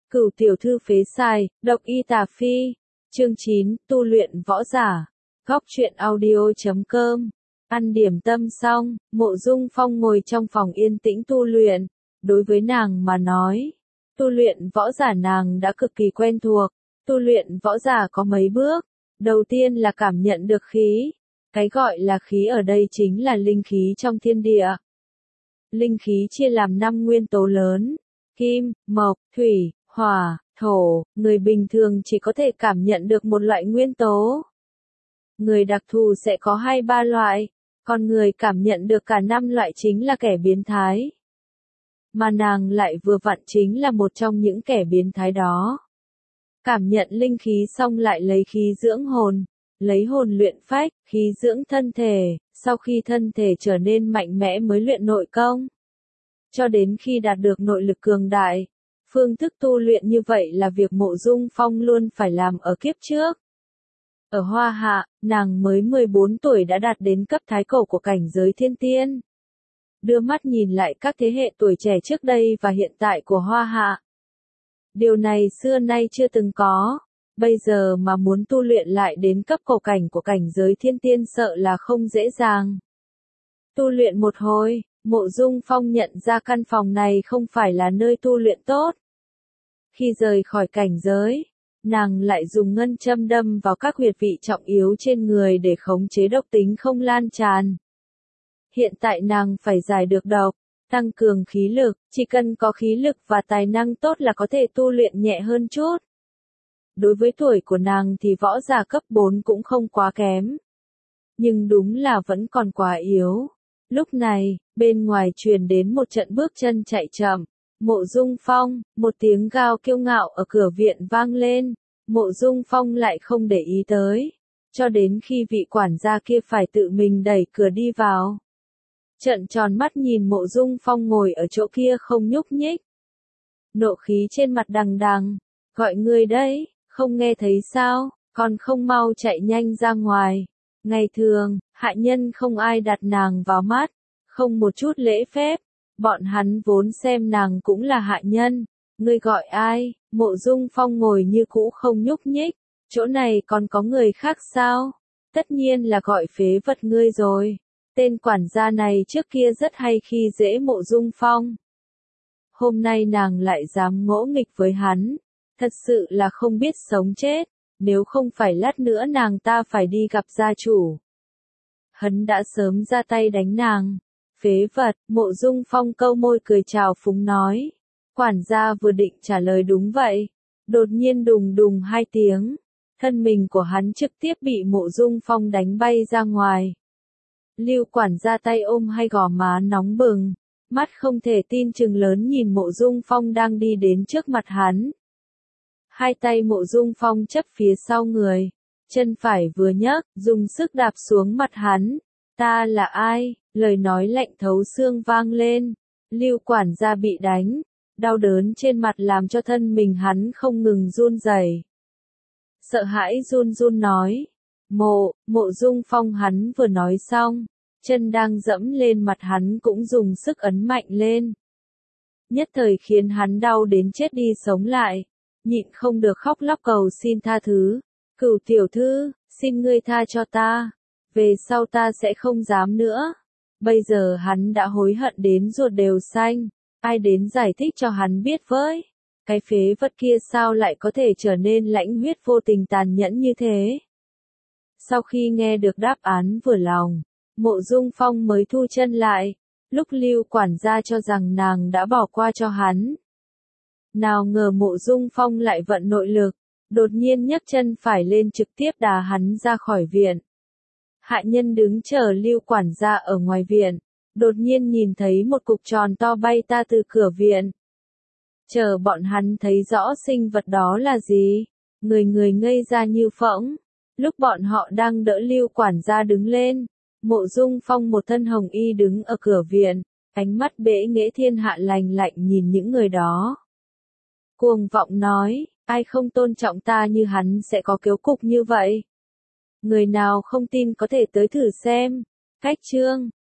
Cửu tiểu thư phế sai, độc y tà phi. Chương 9, tu luyện võ giả. Góc truyện audio.com. Ăn điểm tâm xong, Mộ Dung Phong ngồi trong phòng yên tĩnh tu luyện. Đối với nàng mà nói, tu luyện võ giả nàng đã cực kỳ quen thuộc. Tu luyện võ giả có mấy bước. Đầu tiên là cảm nhận được khí. Cái gọi là khí ở đây chính là linh khí trong thiên địa. Linh khí chia làm 5 nguyên tố lớn: kim, mộc, thủy, hỏa, thổ. Người bình thường chỉ có thể cảm nhận được một loại nguyên tố. Người đặc thù sẽ có 2-3 loại, còn người cảm nhận được cả 5 loại chính là kẻ biến thái. Mà nàng lại vừa vặn chính là một trong những kẻ biến thái đó. Cảm nhận linh khí xong lại lấy khí dưỡng hồn, lấy hồn luyện phách, khí dưỡng thân thể, sau khi thân thể trở nên mạnh mẽ mới luyện nội công. Cho đến khi đạt được nội lực cường đại. Phương thức tu luyện như vậy là việc Mộ Dung Phong luôn phải làm ở kiếp trước. Ở Hoa Hạ, nàng mới 14 tuổi đã đạt đến cấp thái cổ của cảnh giới thiên tiên. Đưa mắt nhìn lại các thế hệ tuổi trẻ trước đây và hiện tại của Hoa Hạ. Điều này xưa nay chưa từng có. Bây giờ mà muốn tu luyện lại đến cấp cổ cảnh của cảnh giới thiên tiên sợ là không dễ dàng. Tu luyện một hồi, Mộ Dung Phong nhận ra căn phòng này không phải là nơi tu luyện tốt. Khi rời khỏi cảnh giới, nàng lại dùng ngân châm đâm vào các huyệt vị trọng yếu trên người để khống chế độc tính không lan tràn. Hiện tại nàng phải giải được độc, tăng cường khí lực, chỉ cần có khí lực và tài năng tốt là có thể tu luyện nhẹ hơn chút. Đối với tuổi của nàng thì võ giả cấp 4 cũng không quá kém. Nhưng đúng là vẫn còn quá yếu. Lúc này, bên ngoài truyền đến một trận bước chân chạy chậm. Mộ Dung Phong, một tiếng gào kiêu ngạo ở cửa viện vang lên. Mộ Dung Phong lại không để ý tới. Cho đến khi vị quản gia kia phải tự mình đẩy cửa đi vào. Trợn tròn mắt nhìn Mộ Dung Phong ngồi ở chỗ kia không nhúc nhích. Nộ khí trên mặt đằng đằng. Gọi người đấy, không nghe thấy sao, còn không mau chạy nhanh ra ngoài. Ngày thường, hạ nhân không ai đặt nàng vào mắt, không một chút lễ phép. Bọn hắn vốn xem nàng cũng là hạ nhân. Ngươi gọi ai? Mộ Dung Phong ngồi như cũ không nhúc nhích. Chỗ này còn có người khác sao? Tất nhiên là gọi phế vật ngươi rồi. Tên quản gia này trước kia rất hay khi dễ Mộ Dung Phong. Hôm nay nàng lại dám ngỗ nghịch với hắn. Thật sự là không biết sống chết. Nếu không phải lát nữa nàng ta phải đi gặp gia chủ. Hắn đã sớm ra tay đánh nàng. Phế vật, Mộ Dung Phong câu môi cười chào phúng nói. Quản gia vừa định trả lời đúng vậy. Đột nhiên đùng đùng 2 tiếng. Thân mình của hắn trực tiếp bị Mộ Dung Phong đánh bay ra ngoài. Lưu quản gia tay ôm hai gò má nóng bừng. Mắt không thể tin chừng lớn nhìn Mộ Dung Phong đang đi đến trước mặt hắn. Hai tay Mộ Dung Phong chấp phía sau người. Chân phải vừa nhấc, dùng sức đạp xuống mặt hắn. Ta là ai? Lời nói lạnh thấu xương vang lên. Lưu quản gia bị đánh. Đau đớn trên mặt làm cho thân mình hắn không ngừng run rẩy. Sợ hãi run run nói. Mộ Dung Phong hắn vừa nói xong. Chân đang dẫm lên mặt hắn cũng dùng sức ấn mạnh lên. Nhất thời khiến hắn đau đến chết đi sống lại. Nhịn không được khóc lóc cầu xin tha thứ. Cửu tiểu thư, xin ngươi tha cho ta. Về sau ta sẽ không dám nữa. Bây giờ hắn đã hối hận đến ruột đều xanh. Ai đến giải thích cho hắn biết với. Cái phế vật kia sao lại có thể trở nên lãnh huyết vô tình tàn nhẫn như thế. Sau khi nghe được đáp án vừa lòng, Mộ Dung Phong mới thu chân lại. Lúc Lưu quản gia cho rằng nàng đã bỏ qua cho hắn. Nào ngờ Mộ Dung Phong lại vận nội lực. Đột nhiên nhấc chân phải lên trực tiếp đá hắn ra khỏi viện. Hạ nhân đứng chờ Lưu quản gia ở ngoài viện. Đột nhiên nhìn thấy một cục tròn to bay ta từ cửa viện. Chờ bọn hắn thấy rõ sinh vật đó là gì. Người ngây ra như phỗng. Lúc bọn họ đang đỡ Lưu quản gia đứng lên. Mộ Dung Phong một thân hồng y đứng ở cửa viện. Ánh mắt bẽ nghễ thiên hạ lành lạnh nhìn những người đó. Cuồng vọng nói, ai không tôn trọng ta như hắn sẽ có kiếu cục như vậy. Người nào không tin có thể tới thử xem. Cách chương